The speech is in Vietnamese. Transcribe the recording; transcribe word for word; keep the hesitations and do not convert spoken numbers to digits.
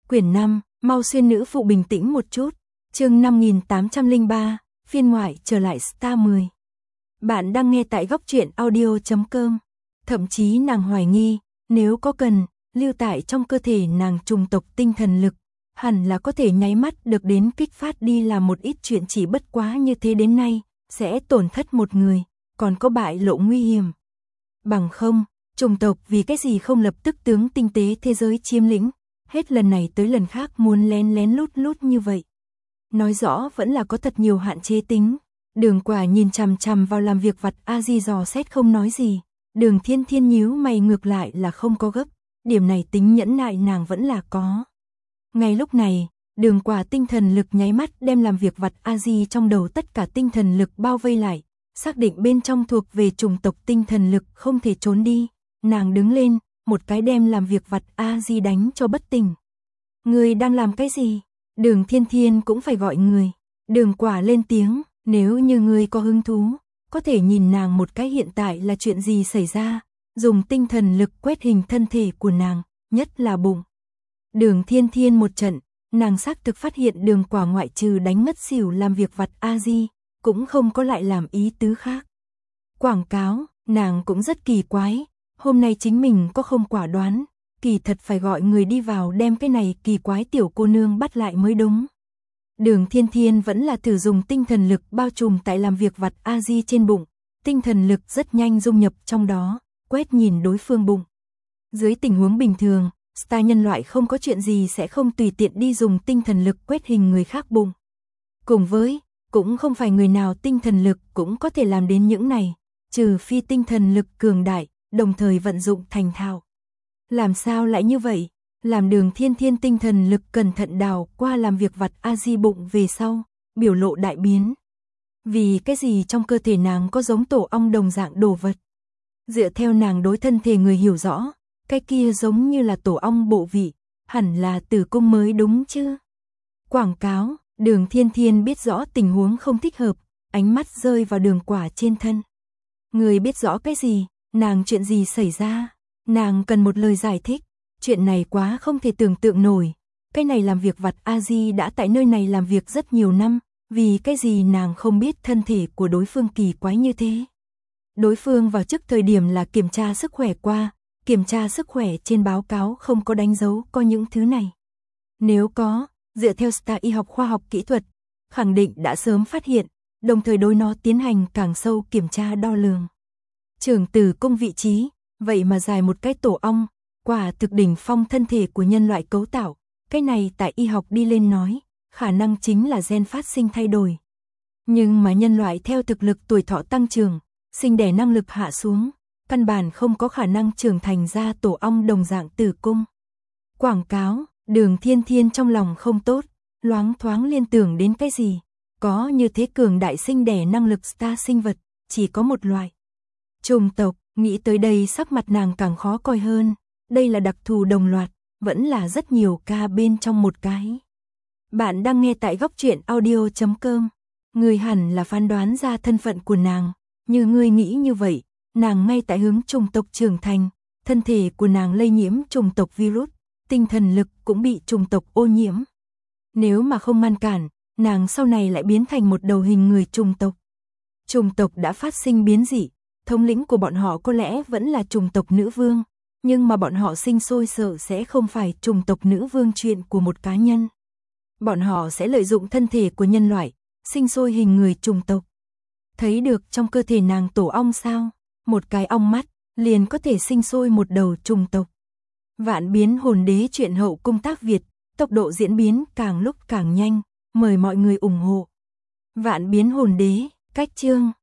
Quyển năm, mau xuyên nữ phụ bình tĩnh một chút. Chương năm nghìn tám trăm lẻ ba, phiên ngoại trở lại Star mười. Bạn đang nghe tại góc truyện audio chấm com. Thậm chí nàng hoài nghi, nếu có cần, lưu tại trong cơ thể nàng trùng tộc tinh thần lực, hẳn là có thể nháy mắt được đến kích phát đi làm một ít chuyện, chỉ bất quá như thế đến nay, sẽ tổn thất một người, còn có bại lộ nguy hiểm. Bằng không, trùng tộc vì cái gì không lập tức tướng tinh tế thế giới chiếm lĩnh, hết lần này tới lần khác muốn lén lén lút lút như vậy. Nói rõ vẫn là có thật nhiều hạn chế tính. Đường Quả nhìn chằm chằm vào làm việc vặt A Di dò xét không nói gì. Đường Thiên Thiên nhíu mày ngược lại là không có gấp, điểm này tính nhẫn nại nàng vẫn là có. Ngay lúc này, Đường Quả tinh thần lực nháy mắt đem làm việc vặt A Di trong đầu tất cả tinh thần lực bao vây lại, xác định bên trong thuộc về chủng tộc tinh thần lực không thể trốn đi. Nàng đứng lên, một cái đem làm việc vặt A Di đánh cho bất tỉnh. Người đang làm cái gì? Đường Thiên Thiên cũng phải gọi người. Đường Quả lên tiếng, nếu như người có hứng thú, có thể nhìn nàng một cái hiện tại là chuyện gì xảy ra, dùng tinh thần lực quét hình thân thể của nàng, nhất là bụng. Đường Thiên Thiên một trận, nàng xác thực phát hiện Đường Quả ngoại trừ đánh ngất xỉu làm việc vặt A Di, cũng không có lại làm ý tứ khác. Quảng cáo, nàng cũng rất kỳ quái, hôm nay chính mình có không quả đoán, kỳ thật phải gọi người đi vào đem cái này kỳ quái tiểu cô nương bắt lại mới đúng. Đường Thiên Thiên vẫn là thử dùng tinh thần lực bao trùm tại làm việc vặt A Di trên bụng, tinh thần lực rất nhanh dung nhập trong đó, quét nhìn đối phương bụng. Dưới tình huống bình thường, Star nhân loại không có chuyện gì sẽ không tùy tiện đi dùng tinh thần lực quét hình người khác bụng. Cùng với, cũng không phải người nào tinh thần lực cũng có thể làm đến những này, trừ phi tinh thần lực cường đại, đồng thời vận dụng thành thạo. Làm sao lại như vậy? Làm Đường Thiên Thiên tinh thần lực cẩn thận đào qua làm việc vặt A Di bụng về sau, biểu lộ đại biến. Vì cái gì trong cơ thể nàng có giống tổ ong đồng dạng đồ vật? Dựa theo nàng đối thân thể người hiểu rõ, cái kia giống như là tổ ong bộ vị, hẳn là tử cung mới đúng chứ? Quảng cáo, Đường Thiên Thiên biết rõ tình huống không thích hợp, ánh mắt rơi vào Đường Quả trên thân. Người biết rõ cái gì? Nàng chuyện gì xảy ra? Nàng cần một lời giải thích. Chuyện này quá không thể tưởng tượng nổi. Cái này làm việc vặt A Di đã tại nơi này làm việc rất nhiều năm, vì cái gì nàng không biết thân thể của đối phương kỳ quái như thế. Đối phương vào trước thời điểm là kiểm tra sức khỏe qua, kiểm tra sức khỏe trên báo cáo không có đánh dấu có những thứ này. Nếu có, dựa theo Star y học khoa học kỹ thuật, khẳng định đã sớm phát hiện, đồng thời đối nó tiến hành càng sâu kiểm tra đo lường. Trưởng tử cung vị trí, vậy mà dài một cái tổ ong, quả thực đỉnh phong thân thể của nhân loại cấu tạo, cái này tại y học đi lên nói, khả năng chính là gen phát sinh thay đổi. Nhưng mà nhân loại theo thực lực tuổi thọ tăng trưởng, sinh đẻ năng lực hạ xuống, căn bản không có khả năng trưởng thành ra tổ ong đồng dạng tử cung. Quảng cáo, Đường Thiên Thiên trong lòng không tốt, loáng thoáng liên tưởng đến cái gì, có như thế cường đại sinh đẻ năng lực Star sinh vật, chỉ có một loại. Trùng tộc, nghĩ tới đây sắc mặt nàng càng khó coi hơn, đây là đặc thù đồng loạt, vẫn là rất nhiều ca bên trong một cái. Bạn đang nghe tại góc truyện audio chấm com, người hẳn là phán đoán ra thân phận của nàng, như ngươi nghĩ như vậy, nàng ngay tại hướng trùng tộc trưởng thành, thân thể của nàng lây nhiễm trùng tộc virus, tinh thần lực cũng bị trùng tộc ô nhiễm. Nếu mà không ngăn cản, nàng sau này lại biến thành một đầu hình người trùng tộc. Trùng tộc đã phát sinh biến dị, thống lĩnh của bọn họ có lẽ vẫn là trùng tộc nữ vương, nhưng mà bọn họ sinh sôi sợ sẽ không phải trùng tộc nữ vương chuyện của một cá nhân. Bọn họ sẽ lợi dụng thân thể của nhân loại, sinh sôi hình người trùng tộc. Thấy được trong cơ thể nàng tổ ong sao, một cái ong mắt, liền có thể sinh sôi một đầu trùng tộc. Vạn biến hồn đế truyện hậu cung tác Việt, tốc độ diễn biến càng lúc càng nhanh, mời mọi người ủng hộ. Vạn biến hồn đế, cách chương.